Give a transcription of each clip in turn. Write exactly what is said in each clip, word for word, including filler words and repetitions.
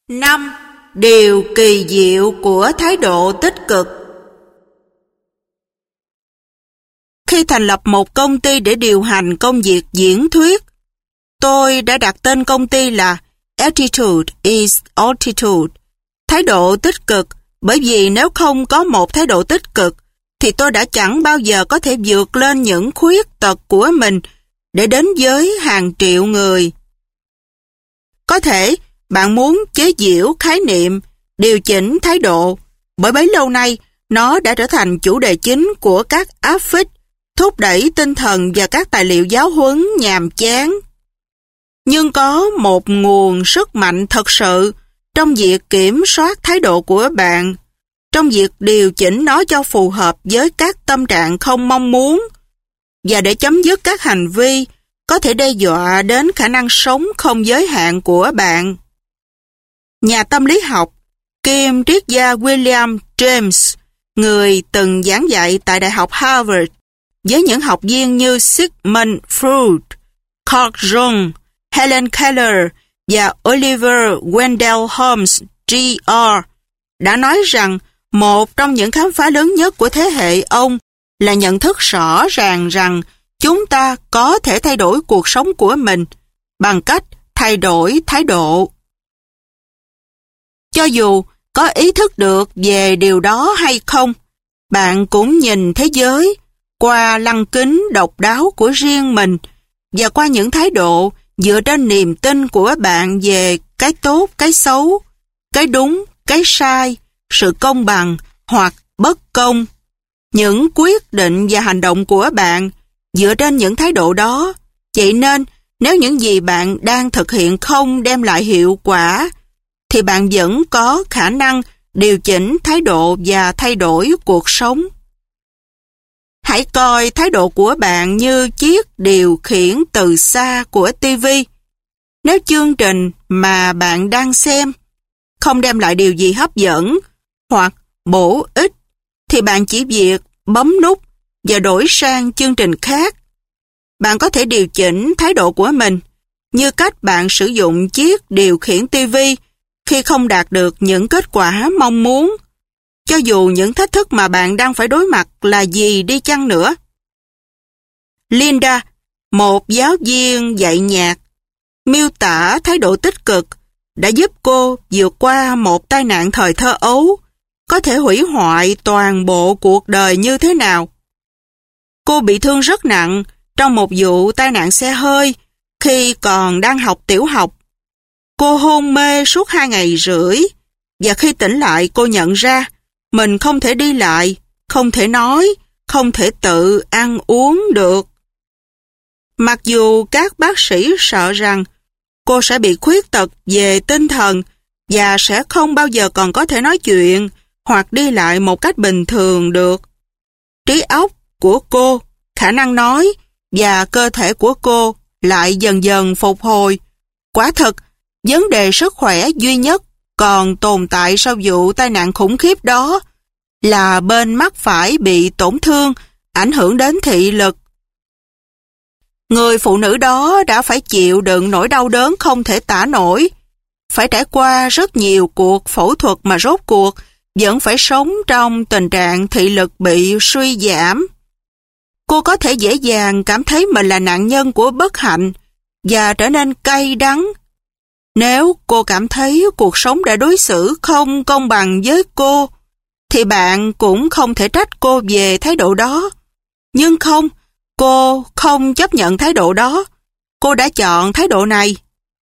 năm. Điều kỳ diệu của thái độ tích cực. Khi thành lập một công ty để điều hành công việc diễn thuyết, tôi đã đặt tên công ty là Attitude is Altitude, thái độ tích cực, bởi vì nếu không có một thái độ tích cực, thì tôi đã chẳng bao giờ có thể vượt lên những khuyết tật của mình để đến với hàng triệu người. Có thể bạn muốn chế giễu khái niệm, điều chỉnh thái độ, bởi bấy lâu nay nó đã trở thành chủ đề chính của các áp phích, thúc đẩy tinh thần và các tài liệu giáo huấn nhàm chán. Nhưng có một nguồn sức mạnh thật sự trong việc kiểm soát thái độ của bạn, trong việc điều chỉnh nó cho phù hợp với các tâm trạng không mong muốn, và để chấm dứt các hành vi có thể đe dọa đến khả năng sống không giới hạn của bạn. Nhà tâm lý học kiêm triết gia William James, người từng giảng dạy tại Đại học Harvard với những học viên như Sigmund Freud, Carl Jung, Helen Keller và Oliver Wendell Holmes G R đã nói rằng một trong những khám phá lớn nhất của thế hệ ông là nhận thức rõ ràng rằng chúng ta có thể thay đổi cuộc sống của mình bằng cách thay đổi thái độ. Cho dù có ý thức được về điều đó hay không, bạn cũng nhìn thế giới qua lăng kính độc đáo của riêng mình và qua những thái độ dựa trên niềm tin của bạn về cái tốt, cái xấu, cái đúng, cái sai, sự công bằng hoặc bất công. Những quyết định và hành động của bạn dựa trên những thái độ đó. Vậy nên, nếu những gì bạn đang thực hiện không đem lại hiệu quả, thì bạn vẫn có khả năng điều chỉnh thái độ và thay đổi cuộc sống. Hãy coi thái độ của bạn như chiếc điều khiển từ xa của ti vi. Nếu chương trình mà bạn đang xem không đem lại điều gì hấp dẫn hoặc bổ ích, thì bạn chỉ việc bấm nút và đổi sang chương trình khác. Bạn có thể điều chỉnh thái độ của mình như cách bạn sử dụng chiếc điều khiển ti vi khi không đạt được những kết quả mong muốn, cho dù những thách thức mà bạn đang phải đối mặt là gì đi chăng nữa. Linda, một giáo viên dạy nhạc, miêu tả thái độ tích cực đã giúp cô vượt qua một tai nạn thời thơ ấu, có thể hủy hoại toàn bộ cuộc đời như thế nào. Cô bị thương rất nặng trong một vụ tai nạn xe hơi khi còn đang học tiểu học. Cô hôn mê suốt hai ngày rưỡi, và khi tỉnh lại cô nhận ra mình không thể đi lại, không thể nói, không thể tự ăn uống được. Mặc dù các bác sĩ sợ rằng cô sẽ bị khuyết tật về tinh thần và sẽ không bao giờ còn có thể nói chuyện hoặc đi lại một cách bình thường được, trí óc của cô, khả năng nói và cơ thể của cô lại dần dần phục hồi. Quả thật, vấn đề sức khỏe duy nhất còn tồn tại sau vụ tai nạn khủng khiếp đó là bên mắt phải bị tổn thương, ảnh hưởng đến thị lực. Người phụ nữ đó đã phải chịu đựng nỗi đau đớn không thể tả nổi, phải trải qua rất nhiều cuộc phẫu thuật mà rốt cuộc vẫn phải sống trong tình trạng thị lực bị suy giảm. Cô có thể dễ dàng cảm thấy mình là nạn nhân của bất hạnh và trở nên cay đắng. Nếu cô cảm thấy cuộc sống đã đối xử không công bằng với cô, thì bạn cũng không thể trách cô về thái độ đó. Nhưng không, cô không chấp nhận thái độ đó. Cô đã chọn thái độ này.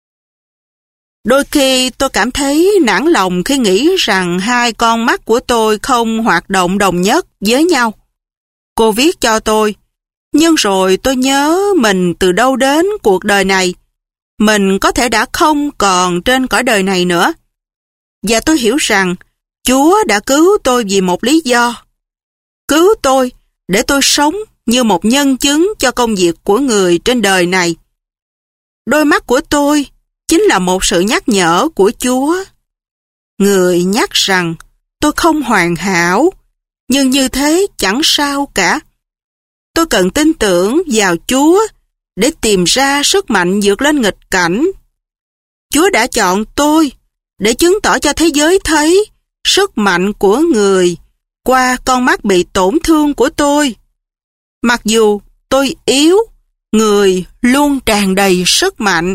Đôi khi tôi cảm thấy nản lòng khi nghĩ rằng hai con mắt của tôi không hoạt động đồng nhất với nhau. Cô viết cho tôi, nhưng rồi tôi nhớ mình từ đâu đến cuộc đời này. Mình có thể đã không còn trên cõi đời này nữa. Và tôi hiểu rằng Chúa đã cứu tôi vì một lý do. Cứu tôi để tôi sống như một nhân chứng cho công việc của người trên đời này. Đôi mắt của tôi chính là một sự nhắc nhở của Chúa. Người nhắc rằng tôi không hoàn hảo, nhưng như thế chẳng sao cả. Tôi cần tin tưởng vào Chúa để tìm ra sức mạnh vượt lên nghịch cảnh. Chúa đã chọn tôi để chứng tỏ cho thế giới thấy sức mạnh của người qua con mắt bị tổn thương của tôi. Mặc dù tôi yếu, người luôn tràn đầy sức mạnh.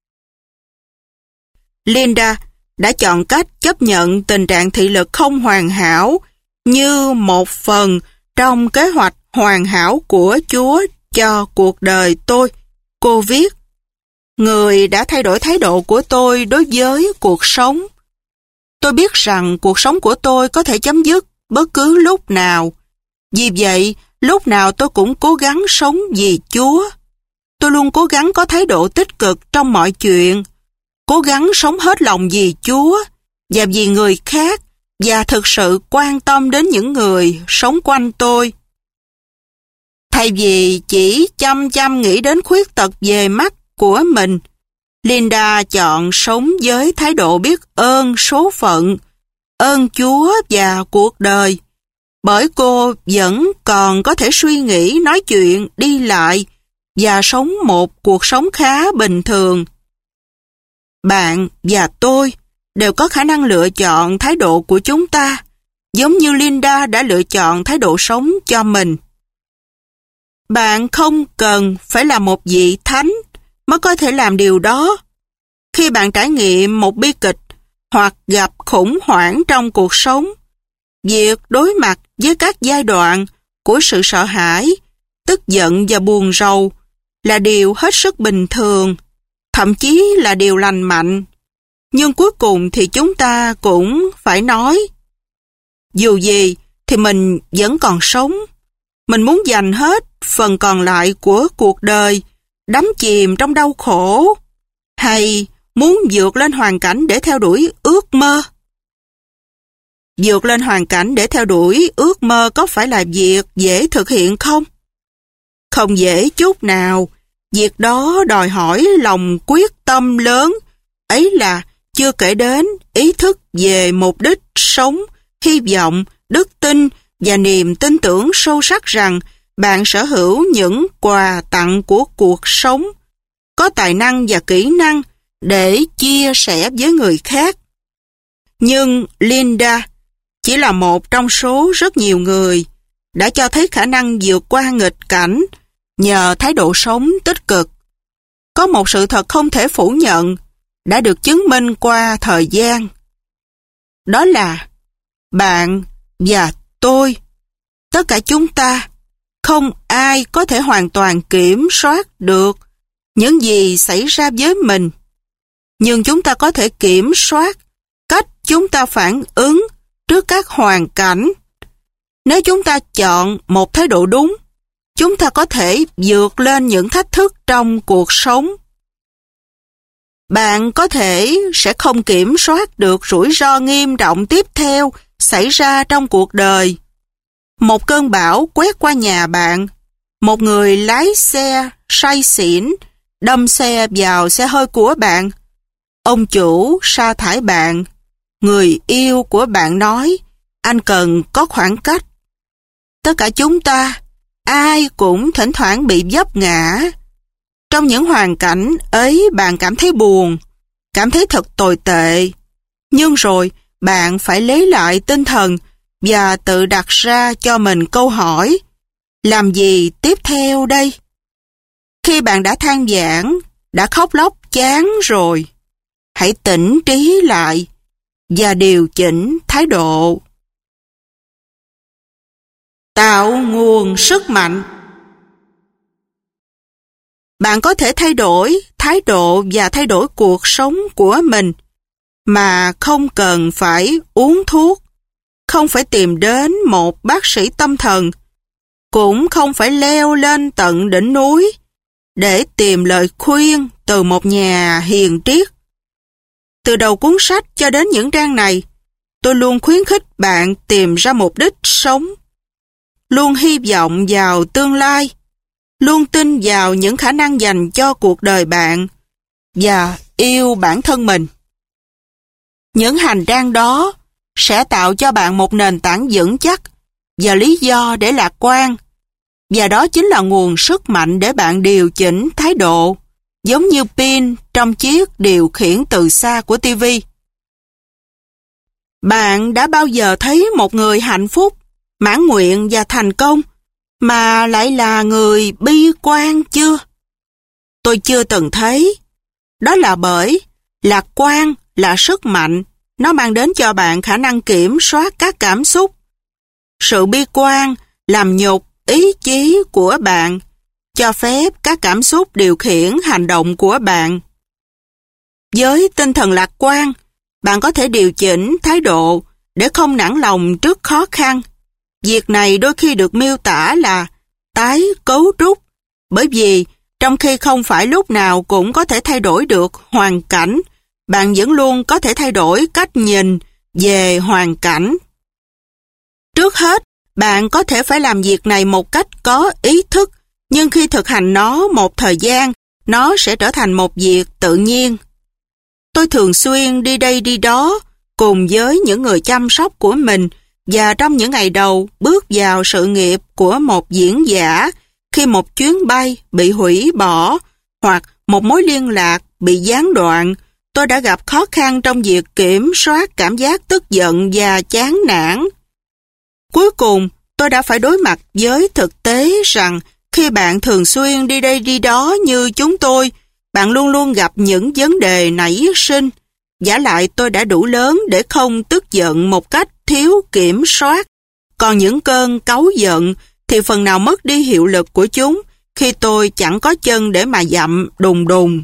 Linda đã chọn cách chấp nhận tình trạng thị lực không hoàn hảo như một phần trong kế hoạch hoàn hảo của Chúa cho cuộc đời tôi. Cô viết, người đã thay đổi thái độ của tôi đối với cuộc sống. Tôi biết rằng cuộc sống của tôi có thể chấm dứt bất cứ lúc nào. Vì vậy, lúc nào tôi cũng cố gắng sống vì Chúa. Tôi luôn cố gắng có thái độ tích cực trong mọi chuyện, cố gắng sống hết lòng vì Chúa và vì người khác, và thực sự quan tâm đến những người sống quanh tôi. Thay vì chỉ chăm chăm nghĩ đến khuyết tật về mắt của mình, Linda chọn sống với thái độ biết ơn số phận, ơn Chúa và cuộc đời, bởi cô vẫn còn có thể suy nghĩ, nói chuyện, đi lại và sống một cuộc sống khá bình thường. Bạn và tôi đều có khả năng lựa chọn thái độ của chúng ta, giống như Linda đã lựa chọn thái độ sống cho mình. Bạn không cần phải là một vị thánh mới có thể làm điều đó. Khi bạn trải nghiệm một bi kịch hoặc gặp khủng hoảng trong cuộc sống, việc đối mặt với các giai đoạn của sự sợ hãi, tức giận và buồn rầu là điều hết sức bình thường, thậm chí là điều lành mạnh. Nhưng cuối cùng thì chúng ta cũng phải nói, dù gì thì mình vẫn còn sống. Mình muốn dành hết phần còn lại của cuộc đời đắm chìm trong đau khổ, hay muốn vượt lên hoàn cảnh để theo đuổi ước mơ. Vượt lên hoàn cảnh để theo đuổi ước mơ có phải là việc dễ thực hiện không? Không dễ chút nào. Việc đó đòi hỏi lòng quyết tâm lớn, ấy là chưa kể đến ý thức về mục đích sống, hy vọng, đức tin và niềm tin tưởng sâu sắc rằng bạn sở hữu những quà tặng của cuộc sống, có tài năng và kỹ năng để chia sẻ với người khác. Nhưng Linda chỉ là một trong số rất nhiều người đã cho thấy khả năng vượt qua nghịch cảnh nhờ thái độ sống tích cực. Có một sự thật không thể phủ nhận đã được chứng minh qua thời gian. Đó là bạn và tôi, tất cả chúng ta, không ai có thể hoàn toàn kiểm soát được những gì xảy ra với mình. Nhưng chúng ta có thể kiểm soát cách chúng ta phản ứng trước các hoàn cảnh. Nếu chúng ta chọn một thái độ đúng, chúng ta có thể vượt lên những thách thức trong cuộc sống. Bạn có thể sẽ không kiểm soát được rủi ro nghiêm trọng tiếp theo xảy ra trong cuộc đời. Một cơn bão quét qua nhà bạn, một người lái xe say xỉn đâm xe vào xe hơi của bạn, ông chủ sa thải bạn, người yêu của bạn nói anh cần có khoảng cách. Tất cả chúng ta, ai cũng thỉnh thoảng bị vấp ngã. Trong những hoàn cảnh ấy bạn cảm thấy buồn, cảm thấy thật tồi tệ. Nhưng rồi bạn phải lấy lại tinh thần và tự đặt ra cho mình câu hỏi, làm gì tiếp theo đây? Khi bạn đã than vãn, đã khóc lóc chán rồi, hãy tỉnh trí lại và điều chỉnh thái độ. Tạo nguồn sức mạnh. Bạn có thể thay đổi thái độ và thay đổi cuộc sống của mình mà không cần phải uống thuốc, không phải tìm đến một bác sĩ tâm thần, cũng không phải leo lên tận đỉnh núi để tìm lời khuyên từ một nhà hiền triết. Từ đầu cuốn sách cho đến những trang này, tôi luôn khuyến khích bạn tìm ra mục đích sống, luôn hy vọng vào tương lai, luôn tin vào những khả năng dành cho cuộc đời bạn và yêu bản thân mình. Những hành trang đó sẽ tạo cho bạn một nền tảng vững chắc và lý do để lạc quan, và đó chính là nguồn sức mạnh để bạn điều chỉnh thái độ, giống như pin trong chiếc điều khiển từ xa của ti vi. Bạn đã bao giờ thấy một người hạnh phúc, mãn nguyện và thành công, mà lại là người bi quan chưa? Tôi chưa từng thấy. Đó là bởi lạc quan là sức mạnh, nó mang đến cho bạn khả năng kiểm soát các cảm xúc. Sự bi quan làm nhục ý chí của bạn, cho phép các cảm xúc điều khiển hành động của bạn. Với tinh thần lạc quan, bạn có thể điều chỉnh thái độ để không nản lòng trước khó khăn. Việc này đôi khi được miêu tả là tái cấu trúc, bởi vì trong khi không phải lúc nào cũng có thể thay đổi được hoàn cảnh, bạn vẫn luôn có thể thay đổi cách nhìn về hoàn cảnh. Trước hết, bạn có thể phải làm việc này một cách có ý thức, nhưng khi thực hành nó một thời gian, nó sẽ trở thành một việc tự nhiên. Tôi thường xuyên đi đây đi đó cùng với những người chăm sóc của mình, và trong những ngày đầu bước vào sự nghiệp của một diễn giả, khi một chuyến bay bị hủy bỏ hoặc một mối liên lạc bị gián đoạn, tôi đã gặp khó khăn trong việc kiểm soát cảm giác tức giận và chán nản. Cuối cùng, tôi đã phải đối mặt với thực tế rằng khi bạn thường xuyên đi đây đi đó như chúng tôi, bạn luôn luôn gặp những vấn đề nảy sinh. Vả lại tôi đã đủ lớn để không tức giận một cách thiếu kiểm soát. Còn những cơn cáu giận thì phần nào mất đi hiệu lực của chúng khi tôi chẳng có chân để mà dậm đùng đùng.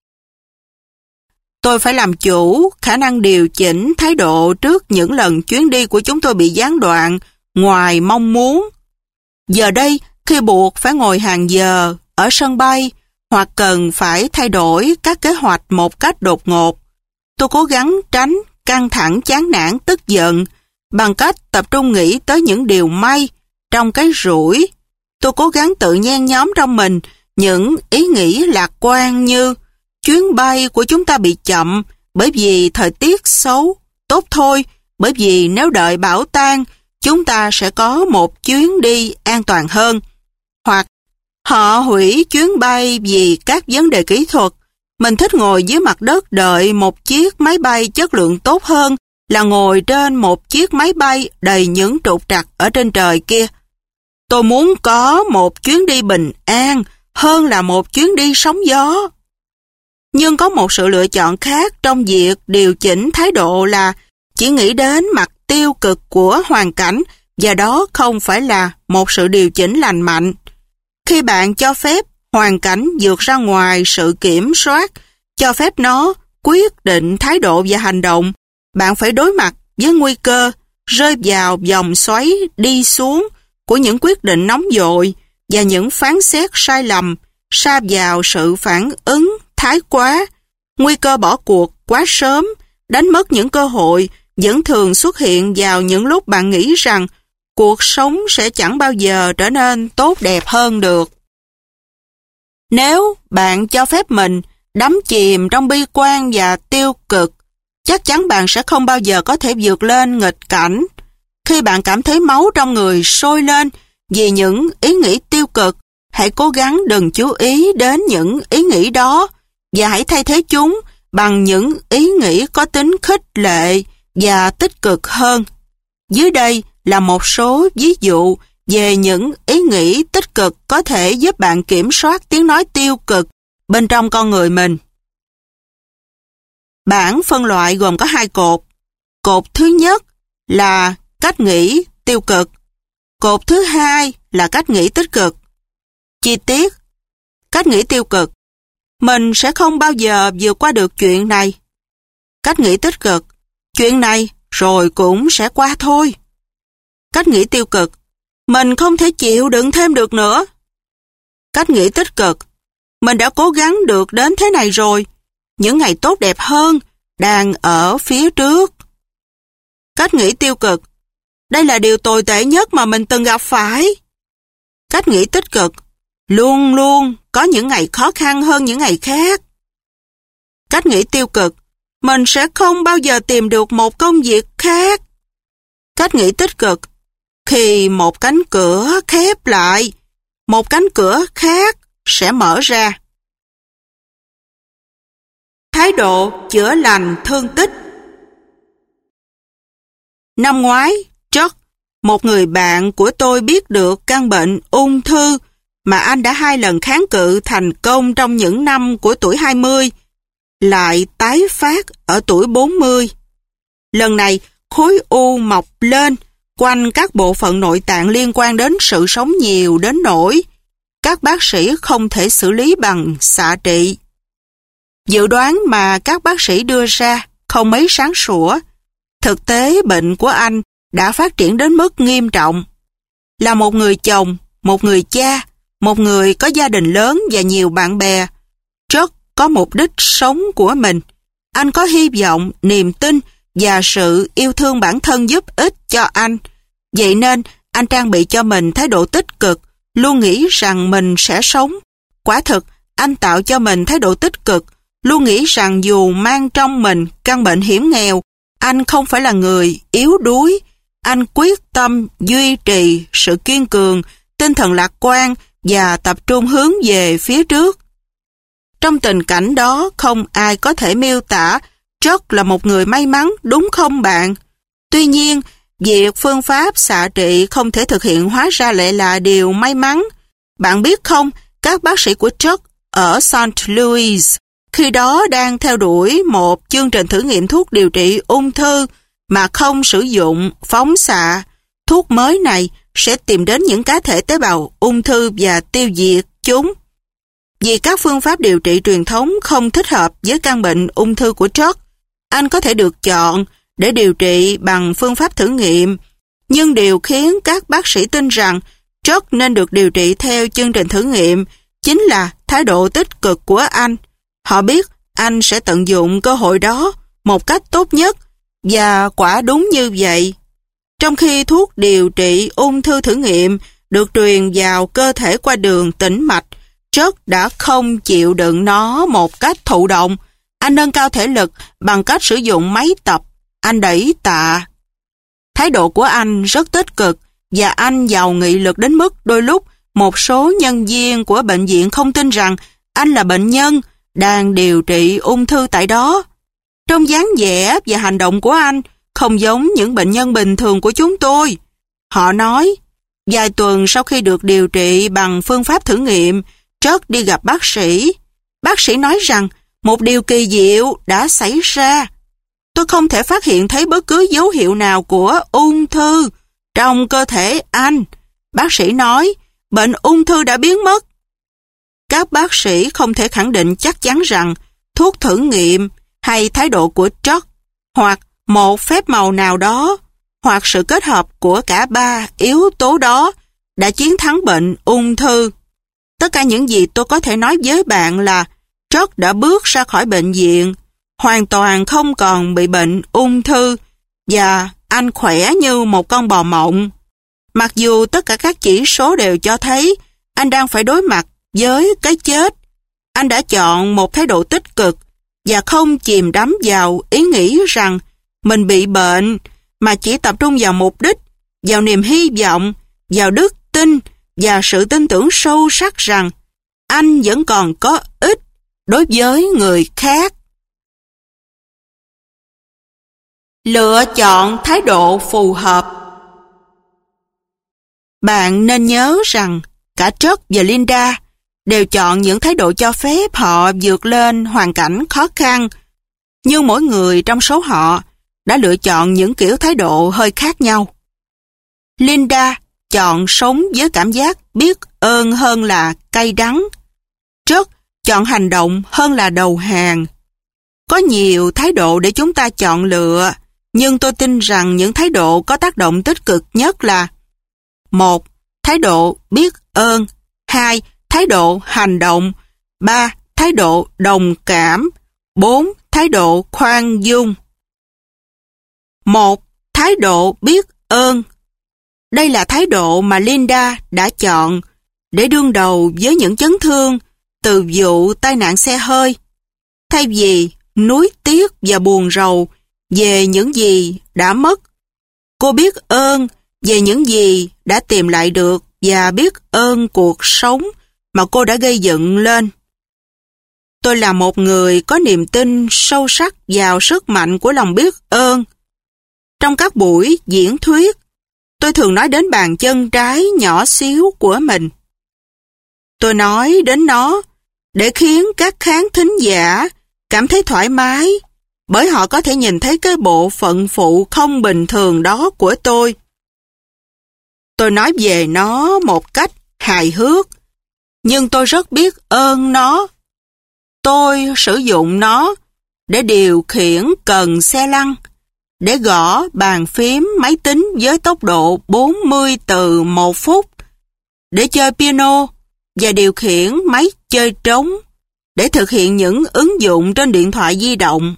Tôi phải làm chủ khả năng điều chỉnh thái độ trước những lần chuyến đi của chúng tôi bị gián đoạn ngoài mong muốn. Giờ đây, khi buộc phải ngồi hàng giờ ở sân bay hoặc cần phải thay đổi các kế hoạch một cách đột ngột, tôi cố gắng tránh căng thẳng chán nản tức giận bằng cách tập trung nghĩ tới những điều may trong cái rủi. Tôi cố gắng tự nhen nhóm trong mình những ý nghĩ lạc quan như chuyến bay của chúng ta bị chậm bởi vì thời tiết xấu, tốt thôi, bởi vì nếu đợi bão tan, chúng ta sẽ có một chuyến đi an toàn hơn. Hoặc họ hủy chuyến bay vì các vấn đề kỹ thuật. Mình thích ngồi dưới mặt đất đợi một chiếc máy bay chất lượng tốt hơn là ngồi trên một chiếc máy bay đầy những trục trặc ở trên trời kia. Tôi muốn có một chuyến đi bình an hơn là một chuyến đi sóng gió. Nhưng có một sự lựa chọn khác trong việc điều chỉnh thái độ là chỉ nghĩ đến mặt tiêu cực của hoàn cảnh, và đó không phải là một sự điều chỉnh lành mạnh. Khi bạn cho phép hoàn cảnh vượt ra ngoài sự kiểm soát, cho phép nó quyết định thái độ và hành động, bạn phải đối mặt với nguy cơ rơi vào vòng xoáy đi xuống của những quyết định nóng vội và những phán xét sai lầm, sa vào sự phản ứng thái quá. Nguy cơ bỏ cuộc quá sớm, đánh mất những cơ hội vẫn thường xuất hiện vào những lúc bạn nghĩ rằng cuộc sống sẽ chẳng bao giờ trở nên tốt đẹp hơn được. Nếu bạn cho phép mình đắm chìm trong bi quan và tiêu cực, chắc chắn bạn sẽ không bao giờ có thể vượt lên nghịch cảnh. Khi bạn cảm thấy máu trong người sôi lên vì những ý nghĩ tiêu cực, hãy cố gắng đừng chú ý đến những ý nghĩ đó và hãy thay thế chúng bằng những ý nghĩ có tính khích lệ và tích cực hơn. Dưới đây là một số ví dụ về những ý nghĩ tích cực có thể giúp bạn kiểm soát tiếng nói tiêu cực bên trong con người mình. Bảng phân loại gồm có hai cột. Cột thứ nhất là cách nghĩ tiêu cực. Cột thứ hai là cách nghĩ tích cực. Chi tiết: cách nghĩ tiêu cực: mình sẽ không bao giờ vượt qua được chuyện này. Cách nghĩ tích cực: chuyện này rồi cũng sẽ qua thôi. Cách nghĩ tiêu cực: mình không thể chịu đựng thêm được nữa. Cách nghĩ tích cực: mình đã cố gắng được đến thế này rồi, những ngày tốt đẹp hơn đang ở phía trước. Cách nghĩ tiêu cực: đây là điều tồi tệ nhất mà mình từng gặp phải. Cách nghĩ tích cực: luôn luôn có những ngày khó khăn hơn những ngày khác. Cách nghĩ tiêu cực: mình sẽ không bao giờ tìm được một công việc khác. Cách nghĩ tích cực: khi một cánh cửa khép lại, một cánh cửa khác sẽ mở ra. Thái độ chữa lành thương tích. Năm ngoái, Chuck, một người bạn của tôi biết được căn bệnh ung thư mà anh đã hai lần kháng cự thành công trong những năm của tuổi hai mươi, lại tái phát ở tuổi bốn mươi. Lần này, khối u mọc lên quanh các bộ phận nội tạng liên quan đến sự sống nhiều đến nỗi các bác sĩ không thể xử lý bằng xạ trị. Dự đoán mà các bác sĩ đưa ra không mấy sáng sủa. Thực tế bệnh của anh đã phát triển đến mức nghiêm trọng. Là một người chồng, một người cha, một người có gia đình lớn và nhiều bạn bè, Chuck có mục đích sống của mình. Anh có hy vọng, niềm tin và sự yêu thương bản thân giúp ích cho anh. Vậy nên, anh trang bị cho mình thái độ tích cực, luôn nghĩ rằng mình sẽ sống. Quả thực, anh tạo cho mình thái độ tích cực, luôn nghĩ rằng dù mang trong mình căn bệnh hiểm nghèo, anh không phải là người yếu đuối. Anh quyết tâm duy trì sự kiên cường, tinh thần lạc quan và tập trung hướng về phía trước. Trong tình cảnh đó, không ai có thể miêu tả Chuck là một người may mắn, đúng không bạn? Tuy nhiên, việc phương pháp xạ trị không thể thực hiện hóa ra lại là điều may mắn. Bạn biết không, các bác sĩ của Chuck ở Saint Louis khi đó đang theo đuổi một chương trình thử nghiệm thuốc điều trị ung thư mà không sử dụng phóng xạ. Thuốc mới này sẽ tìm đến những cá thể tế bào ung thư và tiêu diệt chúng. Vì các phương pháp điều trị truyền thống không thích hợp với căn bệnh ung thư của Chuck, anh có thể được chọn để điều trị bằng phương pháp thử nghiệm. Nhưng điều khiến các bác sĩ tin rằng Chuck nên được điều trị theo chương trình thử nghiệm chính là thái độ tích cực của anh. Họ biết anh sẽ tận dụng cơ hội đó một cách tốt nhất, và quả đúng như vậy. Trong khi thuốc điều trị ung thư thử nghiệm được truyền vào cơ thể qua đường tĩnh mạch, Chuck đã không chịu đựng nó một cách thụ động. Anh nâng cao thể lực bằng cách sử dụng máy tập. Anh đẩy tạ. Thái độ của anh rất tích cực và anh giàu nghị lực đến mức đôi lúc một số nhân viên của bệnh viện không tin rằng anh là bệnh nhân đang điều trị ung thư tại đó. Trong dáng vẻ và hành động của anh không giống những bệnh nhân bình thường của chúng tôi. Họ nói, vài tuần sau khi được điều trị bằng phương pháp thử nghiệm, Chuck đi gặp bác sĩ. Bác sĩ nói rằng một điều kỳ diệu đã xảy ra. Tôi không thể phát hiện thấy bất cứ dấu hiệu nào của ung thư trong cơ thể anh. Bác sĩ nói, bệnh ung thư đã biến mất. Các bác sĩ không thể khẳng định chắc chắn rằng thuốc thử nghiệm hay thái độ của Chuck, hoặc một phép màu nào đó, hoặc sự kết hợp của cả ba yếu tố đó đã chiến thắng bệnh ung thư. Tất cả những gì tôi có thể nói với bạn là Chuck đã bước ra khỏi bệnh viện, hoàn toàn không còn bị bệnh ung thư, và anh khỏe như một con bò mộng. Mặc dù tất cả các chỉ số đều cho thấy anh đang phải đối mặt với cái chết, anh đã chọn một thái độ tích cực và không chìm đắm vào ý nghĩ rằng mình bị bệnh, mà chỉ tập trung vào mục đích, vào niềm hy vọng, vào đức tin và sự tin tưởng sâu sắc rằng anh vẫn còn có ích đối với người khác. Lựa chọn thái độ phù hợp. Bạn nên nhớ rằng cả Chuck và Linda đều chọn những thái độ cho phép họ vượt lên hoàn cảnh khó khăn, nhưng mỗi người trong số họ đã lựa chọn những kiểu thái độ hơi khác nhau. Linda chọn sống với cảm giác biết ơn hơn là cay đắng. Chuck chọn hành động hơn là đầu hàng. Có nhiều thái độ để chúng ta chọn lựa, nhưng tôi tin rằng những thái độ có tác động tích cực nhất là: một. Thái độ biết ơn. Hai. Thái độ hành động. Ba. Thái độ đồng cảm. Bốn. Thái độ khoan dung. Một. Thái độ biết ơn. Đây là thái độ mà Linda đã chọn để đương đầu với những chấn thương từ vụ tai nạn xe hơi. Thay vì nuối tiếc và buồn rầu về những gì đã mất, cô biết ơn về những gì đã tìm lại được và biết ơn cuộc sống mà cô đã gây dựng lên. Tôi là một người có niềm tin sâu sắc vào sức mạnh của lòng biết ơn. Trong các buổi diễn thuyết, tôi thường nói đến bàn chân trái nhỏ xíu của mình. Tôi nói đến nó để khiến các khán thính giả cảm thấy thoải mái, bởi họ có thể nhìn thấy cái bộ phận phụ không bình thường đó của tôi. Tôi nói về nó một cách hài hước, nhưng tôi rất biết ơn nó. Tôi sử dụng nó để điều khiển cần xe lăn, để gõ bàn phím máy tính với tốc độ bốn mươi từ một phút, để chơi piano và điều khiển máy chơi trống, để thực hiện những ứng dụng trên điện thoại di động.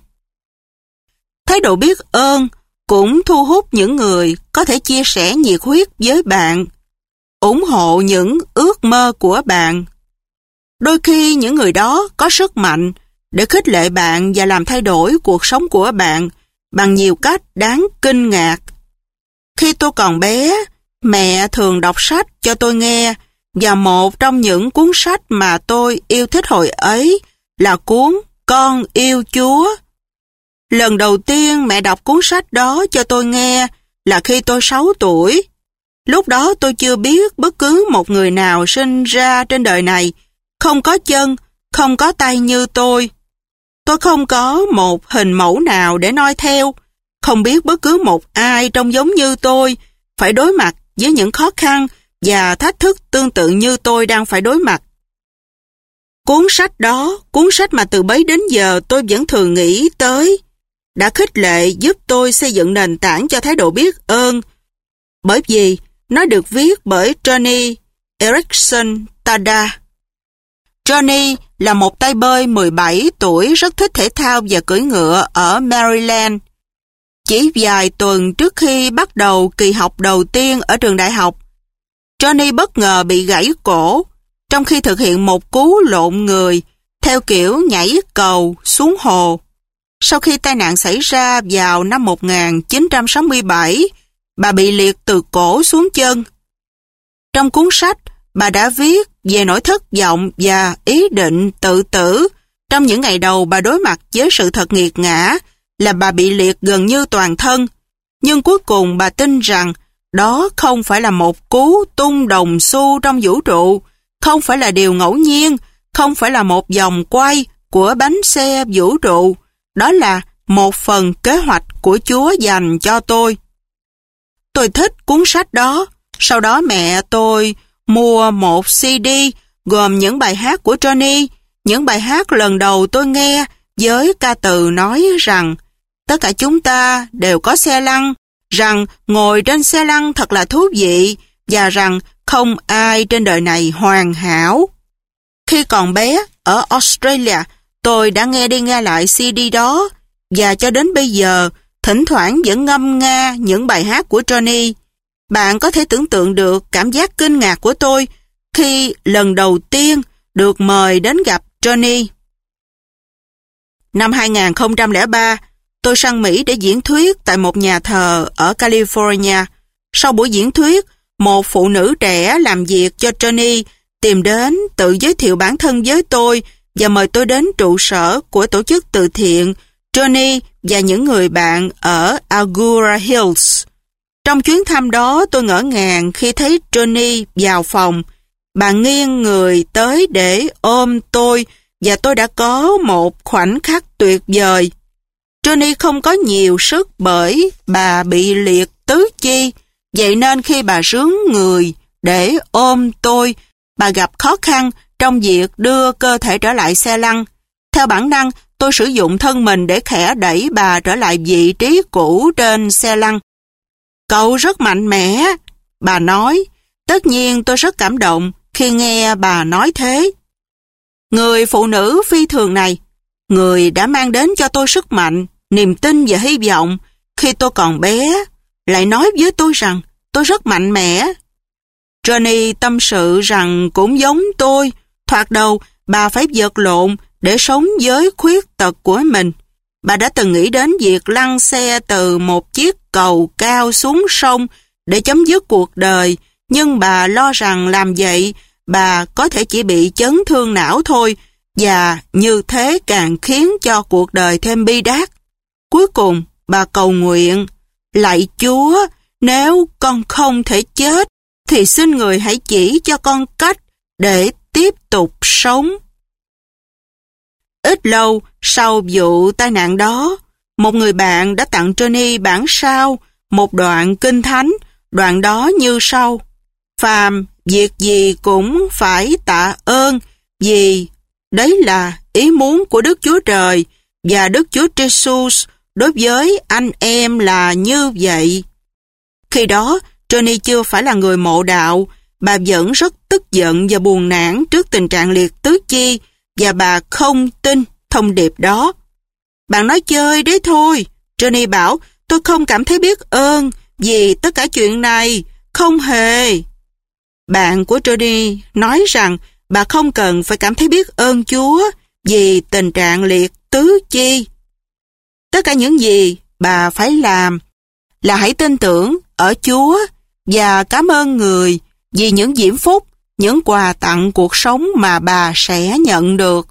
Thái độ biết ơn cũng thu hút những người có thể chia sẻ nhiệt huyết với bạn, ủng hộ những ước mơ của bạn. Đôi khi những người đó có sức mạnh để khích lệ bạn và làm thay đổi cuộc sống của bạn bằng nhiều cách đáng kinh ngạc. Khi tôi còn bé, mẹ thường đọc sách cho tôi nghe, và một trong những cuốn sách mà tôi yêu thích hồi ấy là cuốn Con Yêu Chúa. Lần đầu tiên mẹ đọc cuốn sách đó cho tôi nghe là khi tôi sáu tuổi. Lúc đó tôi chưa biết bất cứ một người nào sinh ra trên đời này không có chân, không có tay như tôi. Tôi không có một hình mẫu nào để noi theo, không biết bất cứ một ai trông giống như tôi phải đối mặt với những khó khăn và thách thức tương tự như tôi đang phải đối mặt. Cuốn sách đó, cuốn sách mà từ bấy đến giờ tôi vẫn thường nghĩ tới, đã khích lệ giúp tôi xây dựng nền tảng cho thái độ biết ơn, bởi vì nó được viết bởi Johnny Erickson Tada. Johnny là một tay bơi mười bảy tuổi rất thích thể thao và cưỡi ngựa ở Maryland. Chỉ vài tuần trước khi bắt đầu kỳ học đầu tiên ở trường đại học, Johnny bất ngờ bị gãy cổ trong khi thực hiện một cú lộn người theo kiểu nhảy cầu xuống hồ. Sau khi tai nạn xảy ra vào năm một nghìn chín trăm sáu mươi bảy, bà bị liệt từ cổ xuống chân. Trong cuốn sách, bà đã viết về nỗi thất vọng và ý định tự tử trong những ngày đầu bà đối mặt với sự thật nghiệt ngã là bà bị liệt gần như toàn thân. Nhưng cuối cùng bà tin rằng đó không phải là một cú tung đồng xu trong vũ trụ, không phải là điều ngẫu nhiên, không phải là một vòng quay của bánh xe vũ trụ. Đó là một phần kế hoạch của Chúa dành cho tôi. Tôi thích cuốn sách đó. Sau đó mẹ tôi mua một xê đê gồm những bài hát của Johnny, những bài hát lần đầu tôi nghe với ca từ nói rằng tất cả chúng ta đều có xe lăn, rằng ngồi trên xe lăn thật là thú vị và rằng không ai trên đời này hoàn hảo. Khi còn bé ở Australia, tôi đã nghe đi nghe lại xê đê đó và cho đến bây giờ thỉnh thoảng vẫn ngâm nga những bài hát của Johnny. Bạn có thể tưởng tượng được cảm giác kinh ngạc của tôi khi lần đầu tiên được mời đến gặp Johnny. Năm hai nghìn không trăm lẻ ba, tôi sang Mỹ để diễn thuyết tại một nhà thờ ở California. Sau buổi diễn thuyết, một phụ nữ trẻ làm việc cho Johnny tìm đến tự giới thiệu bản thân với tôi và mời tôi đến trụ sở của tổ chức từ thiện Johnny và những người bạn ở Agoura Hills. Trong chuyến thăm đó, tôi ngỡ ngàng khi thấy Johnny vào phòng. Bà nghiêng người tới để ôm tôi và tôi đã có một khoảnh khắc tuyệt vời. Johnny không có nhiều sức bởi bà bị liệt tứ chi, vậy nên khi bà rướn người để ôm tôi, bà gặp khó khăn trong việc đưa cơ thể trở lại xe lăn. Theo bản năng, tôi sử dụng thân mình để khẽ đẩy bà trở lại vị trí cũ trên xe lăn. Cậu rất mạnh mẽ, bà nói. Tất nhiên tôi rất cảm động khi nghe bà nói thế. Người phụ nữ phi thường này, người đã mang đến cho tôi sức mạnh, niềm tin và hy vọng khi tôi còn bé, lại nói với tôi rằng tôi rất mạnh mẽ. Johnny tâm sự rằng cũng giống tôi, thoạt đầu bà phải vật lộn để sống với khuyết tật của mình. Bà đã từng nghĩ đến việc lăn xe từ một chiếc cầu cao xuống sông để chấm dứt cuộc đời, nhưng bà lo rằng làm vậy bà có thể chỉ bị chấn thương não thôi, và như thế càng khiến cho cuộc đời thêm bi đát. Cuối cùng bà cầu nguyện, lạy Chúa, nếu con không thể chết, thì xin Người hãy chỉ cho con cách để tiếp tục sống. Ít lâu sau vụ tai nạn đó, một người bạn đã tặng Johnny bản sao một đoạn kinh thánh, đoạn đó như sau: phàm việc gì cũng phải tạ ơn, vì đấy là ý muốn của Đức Chúa Trời, và Đức Chúa Jesus đối với anh em là như vậy. Khi đó, Johnny chưa phải là người mộ đạo, bà vẫn rất tức giận và buồn nản trước tình trạng liệt tứ chi, và bà không tin thông điệp đó. Bạn nói chơi đấy thôi. Johnny bảo, tôi không cảm thấy biết ơn vì tất cả chuyện này, không hề. Bạn của Johnny nói rằng bà không cần phải cảm thấy biết ơn Chúa vì tình trạng liệt tứ chi. Tất cả những gì bà phải làm là hãy tin tưởng ở Chúa và cảm ơn Người vì những diễm phúc, những quà tặng cuộc sống mà bà sẽ nhận được.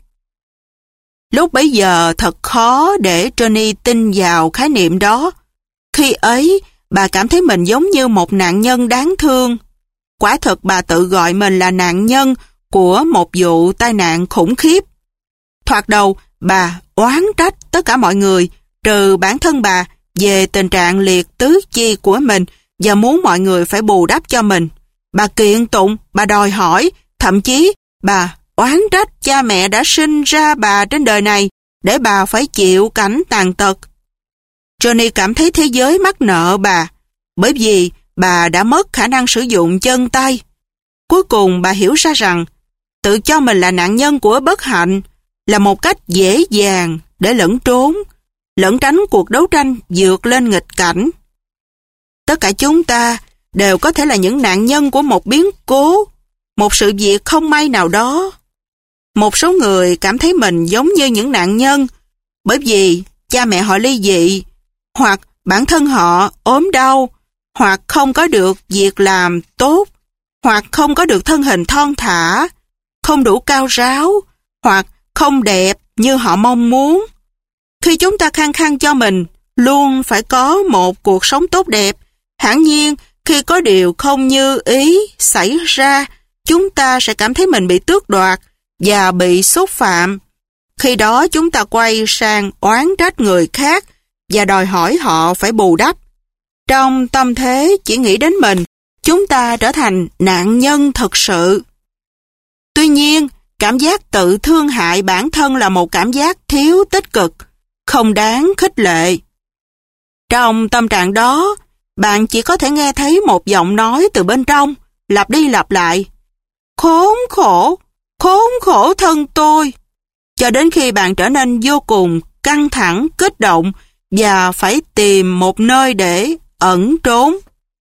Lúc bấy giờ thật khó để Johnny tin vào khái niệm đó. Khi ấy, bà cảm thấy mình giống như một nạn nhân đáng thương. Quả thực bà tự gọi mình là nạn nhân của một vụ tai nạn khủng khiếp. Thoạt đầu, bà oán trách tất cả mọi người, trừ bản thân bà, về tình trạng liệt tứ chi của mình và muốn mọi người phải bù đắp cho mình. Bà kiện tụng, bà đòi hỏi, thậm chí bà oán trách cha mẹ đã sinh ra bà trên đời này để bà phải chịu cảnh tàn tật. Johnny cảm thấy thế giới mắc nợ bà, bởi vì bà đã mất khả năng sử dụng chân tay. Cuối cùng bà hiểu ra rằng tự cho mình là nạn nhân của bất hạnh là một cách dễ dàng để lẩn trốn, lẩn tránh cuộc đấu tranh vượt lên nghịch cảnh. Tất cả chúng ta đều có thể là những nạn nhân của một biến cố, một sự việc không may nào đó. Một số người cảm thấy mình giống như những nạn nhân bởi vì cha mẹ họ ly dị, hoặc bản thân họ ốm đau, hoặc không có được việc làm tốt, hoặc không có được thân hình thon thả, không đủ cao ráo, hoặc không đẹp như họ mong muốn. Khi chúng ta khăng khăng cho mình luôn phải có một cuộc sống tốt đẹp, hẳn nhiên khi có điều không như ý xảy ra, chúng ta sẽ cảm thấy mình bị tước đoạt và bị xúc phạm. Khi đó chúng ta quay sang oán trách người khác và đòi hỏi họ phải bù đắp. Trong tâm thế chỉ nghĩ đến mình, chúng ta trở thành nạn nhân thực sự. Tuy nhiên, cảm giác tự thương hại bản thân là một cảm giác thiếu tích cực, không đáng khích lệ. Trong tâm trạng đó, bạn chỉ có thể nghe thấy một giọng nói từ bên trong, lặp đi lặp lại: khốn khổ, khốn khổ thân tôi, cho đến khi bạn trở nên vô cùng căng thẳng, kích động và phải tìm một nơi để ẩn trốn.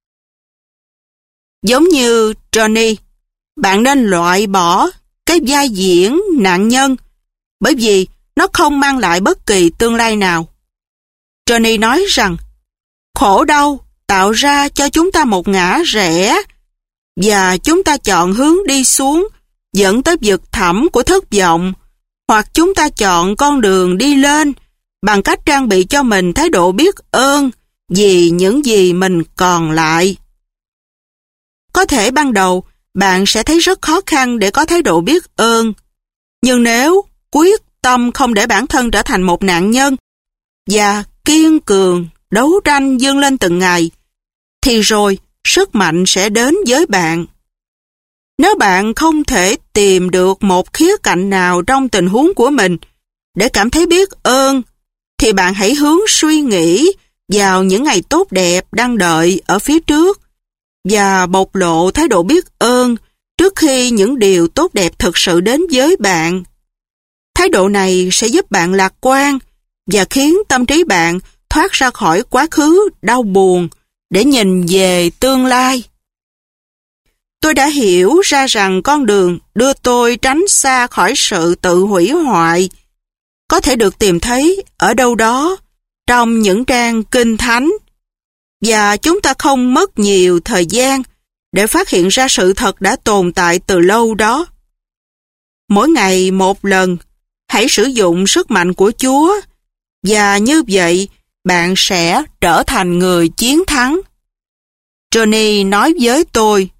Giống như Johnny, bạn nên loại bỏ cái vai diễn nạn nhân bởi vì nó không mang lại bất kỳ tương lai nào. Johnny nói rằng khổ đau tạo ra cho chúng ta một ngã rẽ và chúng ta chọn hướng đi xuống dẫn tới vực thẳm của thất vọng, hoặc chúng ta chọn con đường đi lên bằng cách trang bị cho mình thái độ biết ơn vì những gì mình còn lại. Có thể ban đầu bạn sẽ thấy rất khó khăn để có thái độ biết ơn, nhưng nếu quyết tâm không để bản thân trở thành một nạn nhân và kiên cường đấu tranh vươn lên từng ngày, thì rồi sức mạnh sẽ đến với bạn. Nếu bạn không thể tìm được một khía cạnh nào trong tình huống của mình để cảm thấy biết ơn, thì bạn hãy hướng suy nghĩ vào những ngày tốt đẹp đang đợi ở phía trước và bộc lộ thái độ biết ơn trước khi những điều tốt đẹp thực sự đến với bạn. Thái độ này sẽ giúp bạn lạc quan và khiến tâm trí bạn thoát ra khỏi quá khứ đau buồn để nhìn về tương lai. Tôi đã hiểu ra rằng con đường đưa tôi tránh xa khỏi sự tự hủy hoại có thể được tìm thấy ở đâu đó trong những trang kinh thánh, và chúng ta không mất nhiều thời gian để phát hiện ra sự thật đã tồn tại từ lâu đó. Mỗi ngày một lần, hãy sử dụng sức mạnh của Chúa, và như vậy bạn sẽ trở thành người chiến thắng. Johnny nói với tôi.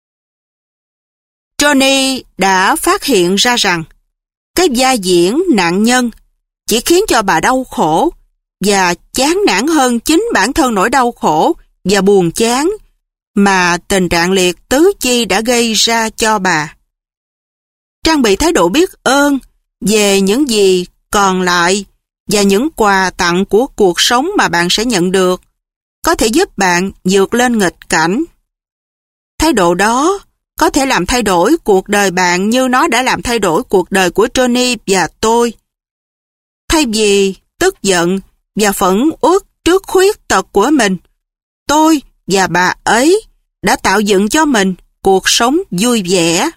Johnny đã phát hiện ra rằng cái vai diễn nạn nhân chỉ khiến cho bà đau khổ và chán nản hơn chính bản thân nỗi đau khổ và buồn chán mà tình trạng liệt tứ chi đã gây ra cho bà. Trang bị thái độ biết ơn về những gì còn lại và những quà tặng của cuộc sống mà bạn sẽ nhận được có thể giúp bạn vượt lên nghịch cảnh. Thái độ đó có thể làm thay đổi cuộc đời bạn như nó đã làm thay đổi cuộc đời của Johnny và tôi. Thay vì tức giận và phẫn uất trước khuyết tật của mình, tôi và bà ấy đã tạo dựng cho mình cuộc sống vui vẻ.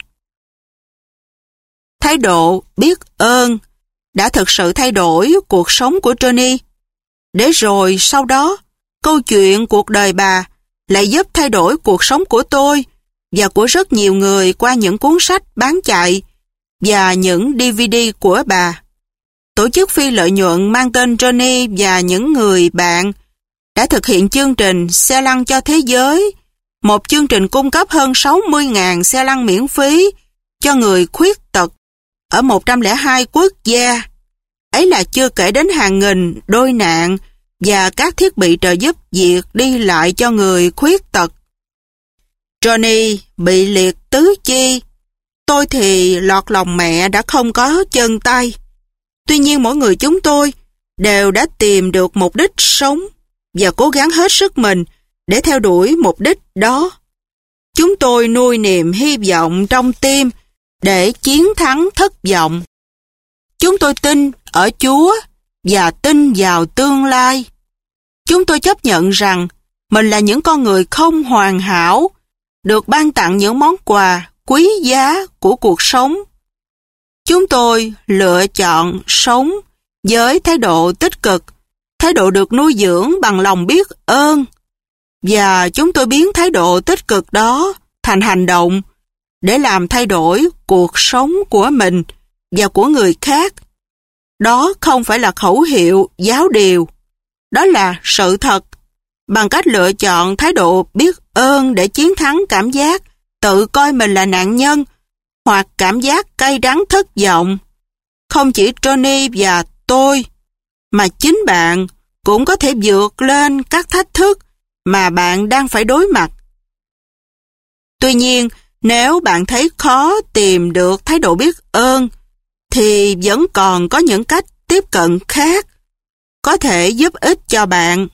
Thái độ biết ơn đã thực sự thay đổi cuộc sống của Johnny. Để rồi sau đó, câu chuyện cuộc đời bà lại giúp thay đổi cuộc sống của tôi và của rất nhiều người qua những cuốn sách bán chạy và những đê vê đê của bà. Tổ chức phi lợi nhuận mang tên Johnny và những người bạn đã thực hiện chương trình xe lăn cho thế giới, một chương trình cung cấp hơn sáu mươi nghìn xe lăn miễn phí cho người khuyết tật ở một trăm lẻ hai quốc gia. Ấy là chưa kể đến hàng nghìn đôi nạn và các thiết bị trợ giúp việc đi lại cho người khuyết tật. Johnny bị liệt tứ chi. Tôi thì lọt lòng mẹ đã không có chân tay. Tuy nhiên mỗi người chúng tôi đều đã tìm được mục đích sống và cố gắng hết sức mình để theo đuổi mục đích đó. Chúng tôi nuôi niềm hy vọng trong tim để chiến thắng thất vọng. Chúng tôi tin ở Chúa và tin vào tương lai. Chúng tôi chấp nhận rằng mình là những con người không hoàn hảo, được ban tặng những món quà quý giá của cuộc sống. Chúng tôi lựa chọn sống với thái độ tích cực, thái độ được nuôi dưỡng bằng lòng biết ơn. Và chúng tôi biến thái độ tích cực đó thành hành động để làm thay đổi cuộc sống của mình và của người khác. Đó không phải là khẩu hiệu giáo điều, đó là sự thật. Bằng cách lựa chọn thái độ biết ơn để chiến thắng cảm giác tự coi mình là nạn nhân hoặc cảm giác cay đắng thất vọng, không chỉ Johnny và tôi, mà chính bạn cũng có thể vượt lên các thách thức mà bạn đang phải đối mặt. Tuy nhiên, nếu bạn thấy khó tìm được thái độ biết ơn, thì vẫn còn có những cách tiếp cận khác có thể giúp ích cho bạn.